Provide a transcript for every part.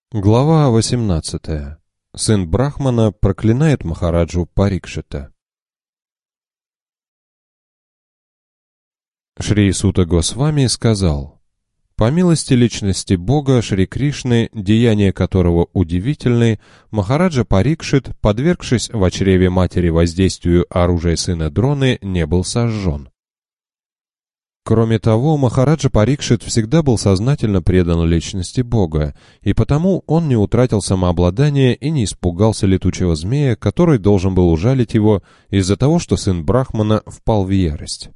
Глава 18. Сын Брахмана проклинает Махараджу Парикшита. Шри Сута Госвами сказал: «По милости личности Бога Шри Кришны, деяния которого удивительны, Махараджа Парикшит, подвергшись в чреве матери воздействию оружия сына Дроны, не был сожжен». Кроме того, Махараджа Парикшит всегда был сознательно предан личности Бога, и потому он не утратил самообладание и не испугался летучего змея, который должен был ужалить его из-за того, что сын Брахмана впал в ярость.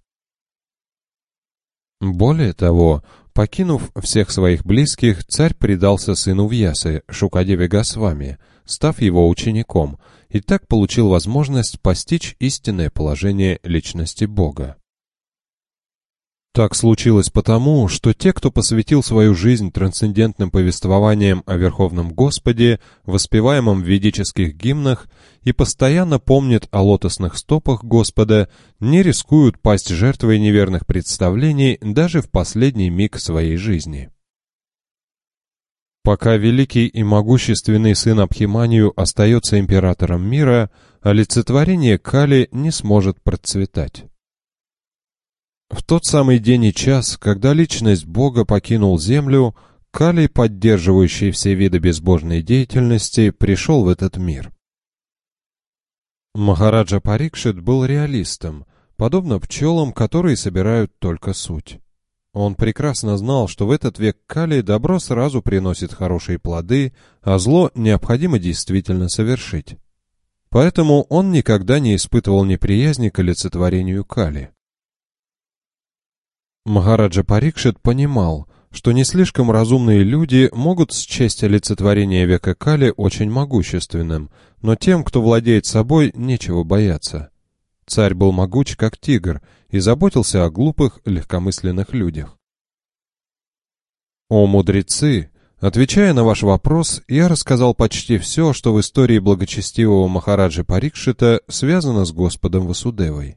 Более того, покинув всех своих близких, царь предался сыну Вьясы, Шукадеве Госвами, став его учеником, и так получил возможность постичь истинное положение личности Бога. Так случилось потому, что те, кто посвятил свою жизнь трансцендентным повествованиям о Верховном Господе, воспеваемом в ведических гимнах, и постоянно помнят о лотосных стопах Господа, не рискуют пасть жертвой неверных представлений даже в последний миг своей жизни. Пока великий и могущественный сын Абхиманию остается императором мира, олицетворение Кали не сможет процветать. В тот самый день и час, когда личность Бога покинул землю, Кали, поддерживающий все виды безбожной деятельности, пришел в этот мир. Махараджа Парикшит был реалистом, подобно пчелам, которые собирают только суть. Он прекрасно знал, что в этот век Кали добро сразу приносит хорошие плоды, а зло необходимо действительно совершить. Поэтому он никогда не испытывал неприязни к олицетворению Кали. Махараджа Парикшит понимал, что не слишком разумные люди могут счесть олицетворение века Кали очень могущественным, но тем, кто владеет собой, нечего бояться. Царь был могуч, как тигр, и заботился о глупых, легкомысленных людях. «О мудрецы! Отвечая на ваш вопрос, я рассказал почти все, что в истории благочестивого Махараджи Парикшита связано с Господом Васудевой.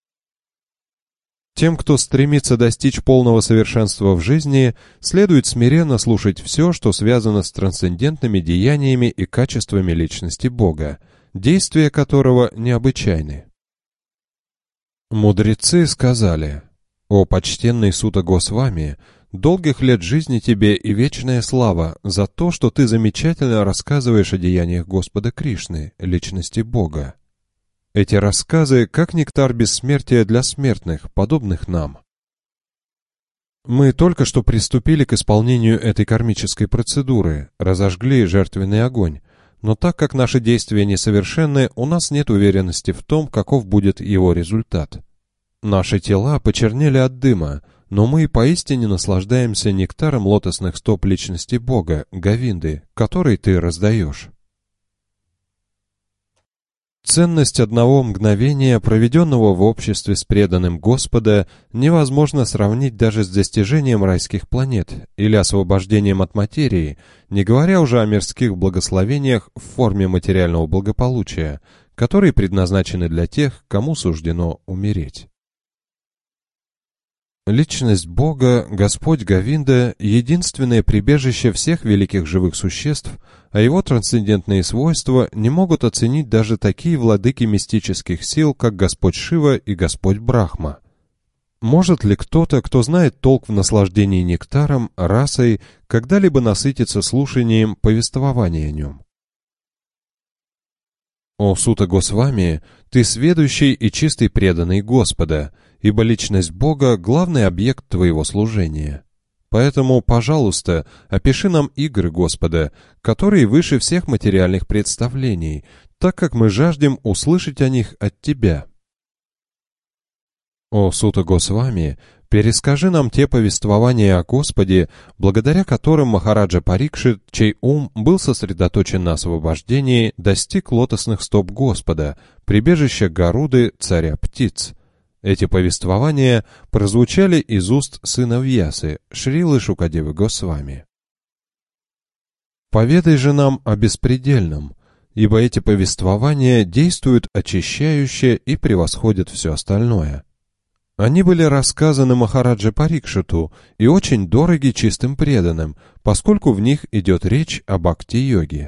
Тем, кто стремится достичь полного совершенства в жизни, следует смиренно слушать все, что связано с трансцендентными деяниями и качествами личности Бога, действия которого необычайны. Мудрецы сказали: «О почтенный Сута Госвами, долгих лет жизни тебе и вечная слава за то, что ты замечательно рассказываешь о деяниях Господа Кришны, личности Бога. Эти рассказы как нектар бессмертия для смертных, подобных нам. Мы только что приступили к исполнению этой кармической процедуры, разожгли жертвенный огонь, но так как наши действия несовершенны, у нас нет уверенности в том, каков будет его результат. Наши тела почернели от дыма, но мы поистине наслаждаемся нектаром лотосных стоп личности Бога, Говинды, который ты раздаешь». Ценность одного мгновения, проведенного в обществе с преданным Господа, невозможно сравнить даже с достижением райских планет или освобождением от материи, не говоря уже о мирских благословениях в форме материального благополучия, которые предназначены для тех, кому суждено умереть. Личность Бога, Господь Говинда, единственное прибежище всех великих живых существ, а его трансцендентные свойства не могут оценить даже такие владыки мистических сил, как Господь Шива и Господь Брахма. Может ли кто-то, кто знает толк в наслаждении нектаром, расой, когда-либо насытиться слушанием повествования о нем? «О Сута Госвами, ты сведущий и чистый преданный Господа, ибо личность Бога — главный объект твоего служения. Поэтому, пожалуйста, опиши нам игры Господа, которые выше всех материальных представлений, так как мы жаждем услышать о них от тебя». «О Сута Госвами, перескажи нам те повествования о Господе, благодаря которым Махараджа Парикшит, чей ум был сосредоточен на освобождении, достиг лотосных стоп Господа, прибежища Гаруды, царя птиц. Эти повествования прозвучали из уст сына Вьясы, Шрилы Шукадевы Госвами. Поведай же нам о беспредельном, ибо эти повествования действуют очищающе и превосходят все остальное». Они были рассказаны Махараджа Парикшиту и очень дороги чистым преданным, поскольку в них идет речь о бхакти-йоге.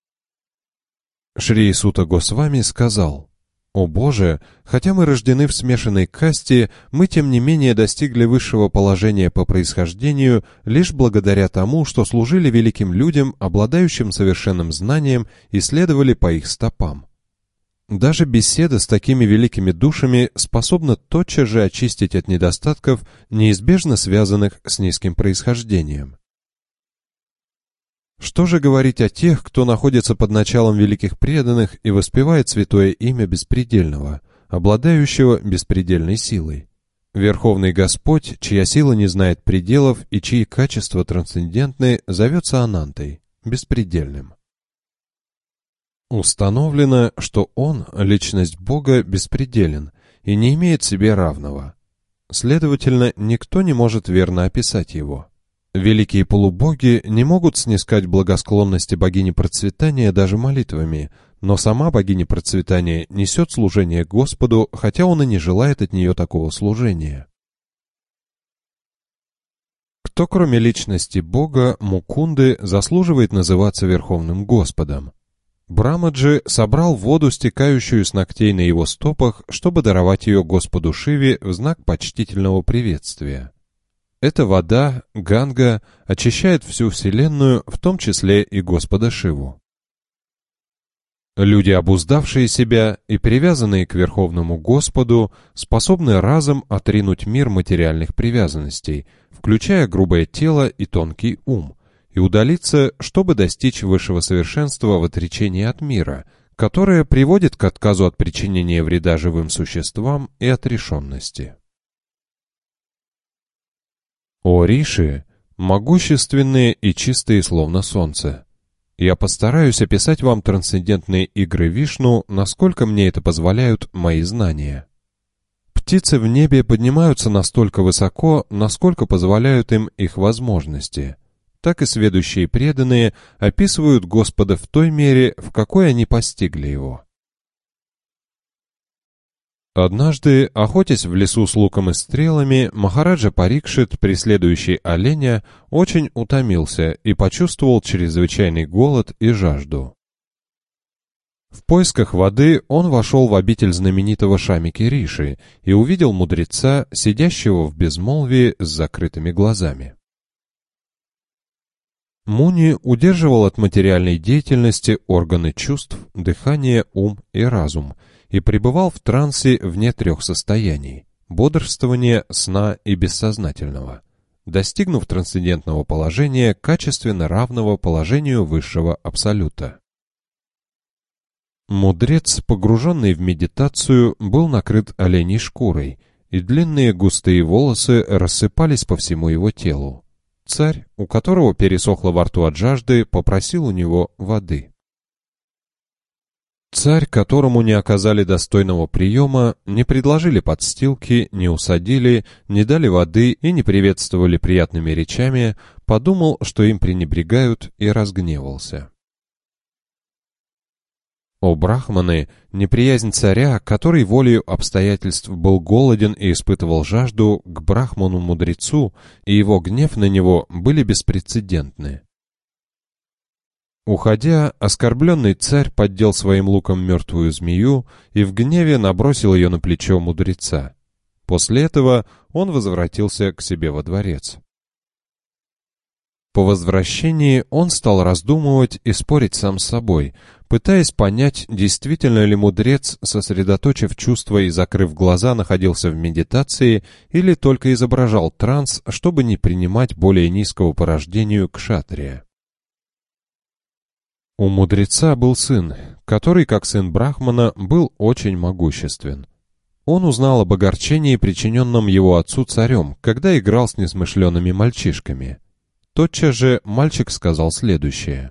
Шри Сута Госвами сказал: «О Боже, хотя мы рождены в смешанной касте, мы тем не менее достигли высшего положения по происхождению лишь благодаря тому, что служили великим людям, обладающим совершенным знанием, и следовали по их стопам. Даже беседа с такими великими душами способна тотчас же очистить от недостатков, неизбежно связанных с низким происхождением». Что же говорить о тех, кто находится под началом великих преданных и воспевает святое имя Беспредельного, обладающего беспредельной силой? Верховный Господь, чья сила не знает пределов и чьи качества трансцендентны, зовется Анантой, беспредельным. Установлено, что Он, личность Бога, беспределен и не имеет себе равного. Следовательно, никто не может верно описать Его. Великие полубоги не могут снискать благосклонности богини процветания даже молитвами, но сама богиня процветания несет служение Господу, хотя он и не желает от нее такого служения. Кто, кроме личности Бога, Мукунды, заслуживает называться Верховным Господом? Брамаджи собрал воду, стекающую с ногтей на его стопах, чтобы даровать ее Господу Шиве в знак почтительного приветствия. Эта вода, Ганга, очищает всю Вселенную, в том числе и Господа Шиву. Люди, обуздавшие себя и привязанные к Верховному Господу, способны разом отринуть мир материальных привязанностей, включая грубое тело и тонкий ум, и удалиться, чтобы достичь высшего совершенства в отречении от мира, которое приводит к отказу от причинения вреда живым существам и отрешенности. О Риши, могущественные и чистые, словно солнце! Я постараюсь описать вам трансцендентные игры Вишну, насколько мне это позволяют мои знания. Птицы в небе поднимаются настолько высоко, насколько позволяют им их возможности. Так и сведущие преданные описывают Господа в той мере, в какой они постигли Его. Однажды, охотясь в лесу с луком и стрелами, Махараджа Парикшит, преследующий оленя, очень утомился и почувствовал чрезвычайный голод и жажду. В поисках воды он вошел в обитель знаменитого Шамики Риши и увидел мудреца, сидящего в безмолвии с закрытыми глазами. Муни удерживал от материальной деятельности органы чувств, дыхание, ум и разум и пребывал в трансе вне трех состояний – бодрствования, сна и бессознательного, достигнув трансцендентного положения, качественно равного положению высшего абсолюта. Мудрец, погруженный в медитацию, был накрыт оленей шкурой, и длинные густые волосы рассыпались по всему его телу. Царь, у которого пересохло во рту от жажды, попросил у него воды. Царь, которому не оказали достойного приема, не предложили подстилки, не усадили, не дали воды и не приветствовали приятными речами, подумал, что им пренебрегают, и разгневался. О брахманы, неприязнь царя, который волею обстоятельств был голоден и испытывал жажду, к брахману-мудрецу, и его гнев на него были беспрецедентны. Уходя, оскорбленный царь поддел своим луком мертвую змею и в гневе набросил ее на плечо мудреца. После этого он возвратился к себе во дворец. По возвращении он стал раздумывать и спорить сам с собой, пытаясь понять, действительно ли мудрец, сосредоточив чувства и закрыв глаза, находился в медитации или только изображал транс, чтобы не принимать более низкого по рождению кшатрия. У мудреца был сын, который, как сын брахмана, был очень могуществен. Он узнал об огорчении, причиненном его отцу царем, когда играл с несмышленными мальчишками. Тотчас же мальчик сказал следующее.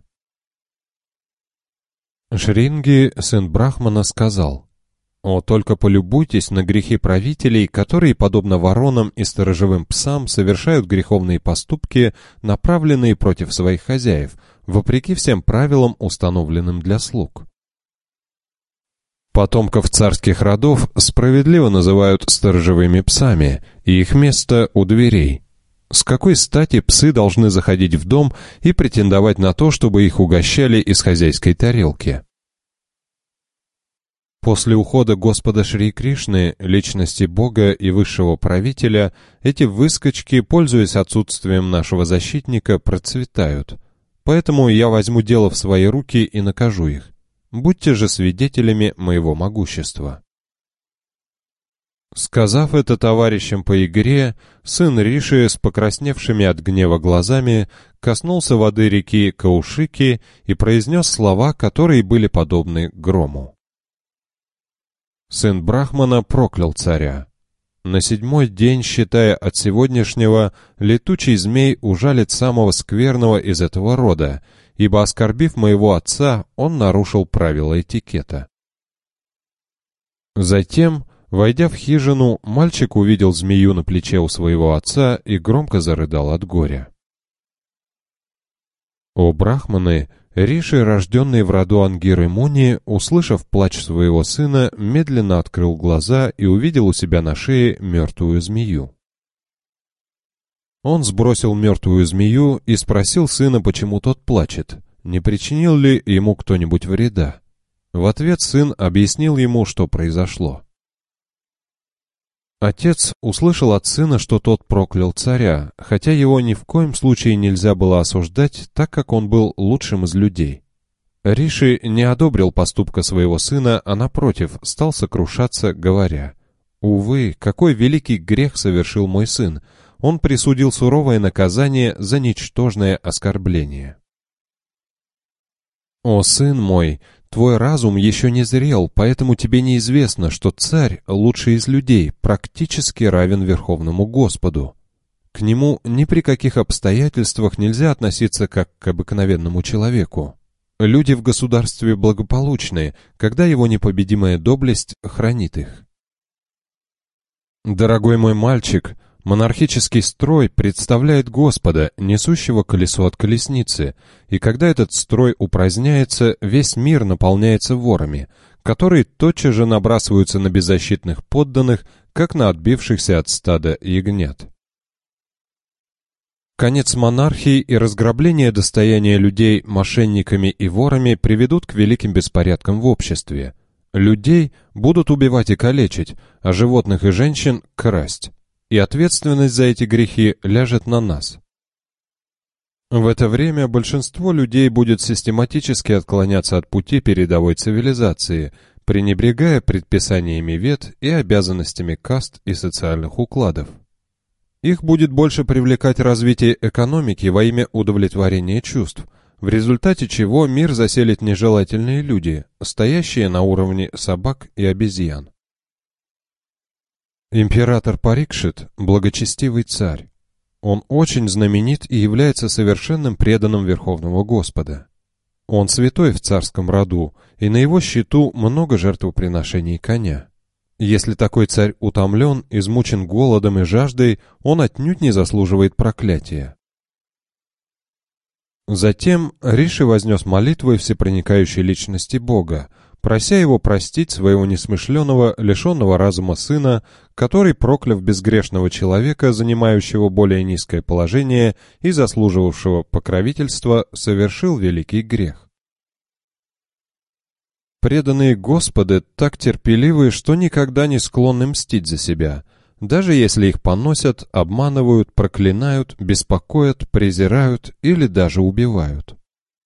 Шринги, сын брахмана, сказал: «О, только полюбуйтесь на грехи правителей, которые, подобно воронам и сторожевым псам, совершают греховные поступки, направленные против своих хозяев, вопреки всем правилам, установленным для слуг». Потомков царских родов справедливо называют сторожевыми псами, и их место у дверей. С какой стати псы должны заходить в дом и претендовать на то, чтобы их угощали из хозяйской тарелки? После ухода Господа Шри Кришны, личности Бога и высшего правителя, эти выскочки, пользуясь отсутствием нашего защитника, процветают. Поэтому я возьму дело в свои руки и накажу их. Будьте же свидетелями моего могущества». Сказав это товарищам по игре, сын Риши с покрасневшими от гнева глазами коснулся воды реки Каушики и произнес слова, которые были подобны грому. Сын Брахмана проклял царя. На 7-й день, считая от сегодняшнего, летучий змей ужалит самого скверного из этого рода, ибо, оскорбив моего отца, он нарушил правила этикета. Затем, войдя в хижину, мальчик увидел змею на плече у своего отца и громко зарыдал от горя. О брахманы, Риши, рожденный в роду Ангиры Муни, услышав плач своего сына, медленно открыл глаза и увидел у себя на шее мертвую змею. Он сбросил мертвую змею и спросил сына, почему тот плачет, не причинил ли ему кто-нибудь вреда. В ответ сын объяснил ему, что произошло. Отец услышал от сына, что тот проклял царя, хотя его ни в коем случае нельзя было осуждать, так как он был лучшим из людей. Риши не одобрил поступка своего сына, а напротив, стал сокрушаться, говоря: «Увы, какой великий грех совершил мой сын! Он присудил суровое наказание за ничтожное оскорбление». «О, сын мой, твой разум еще не зрел, поэтому тебе неизвестно, что царь, лучший из людей, практически равен Верховному Господу. К нему ни при каких обстоятельствах нельзя относиться как к обыкновенному человеку. Люди в государстве благополучны, когда его непобедимая доблесть хранит их. Дорогой мой мальчик, монархический строй представляет Господа, несущего колесо от колесницы, и когда этот строй упраздняется, весь мир наполняется ворами, которые тотчас же набрасываются на беззащитных подданных, как на отбившихся от стада ягнят. Конец монархии и разграбление достояния людей мошенниками и ворами приведут к великим беспорядкам в обществе. Людей будут убивать и калечить, а животных и женщин — красть. И ответственность за эти грехи ляжет на нас. В это время большинство людей будет систематически отклоняться от пути передовой цивилизации, пренебрегая предписаниями вед и обязанностями каст и социальных укладов. Их будет больше привлекать развитие экономики во имя удовлетворения чувств, в результате чего мир заселит нежелательные люди, стоящие на уровне собак и обезьян. Император Парикшит – благочестивый царь. Он очень знаменит и является совершенным преданным Верховного Господа. Он святой в царском роду, и на его счету много жертвоприношений коня. Если такой царь утомлен, измучен голодом и жаждой, он отнюдь не заслуживает проклятия. Затем Риши вознес молитвы всепроникающей личности Бога, прося его простить своего несмышленого, лишенного разума сына, который, прокляв безгрешного человека, занимающего более низкое положение и заслуживавшего покровительства, совершил великий грех. Преданные Господа так терпеливы, что никогда не склонны мстить за себя, даже если их поносят, обманывают, проклинают, беспокоят, презирают или даже убивают.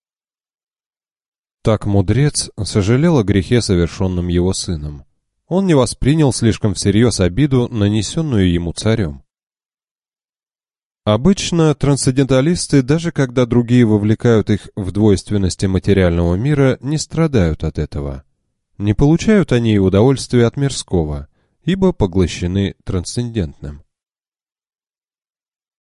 Так мудрец сожалел о грехе, совершенном его сыном. Он не воспринял слишком всерьез обиду, нанесенную ему царем. Обычно трансценденталисты, даже когда другие вовлекают их в двойственности материального мира, не страдают от этого. Не получают они и удовольствия от мирского, ибо поглощены трансцендентным.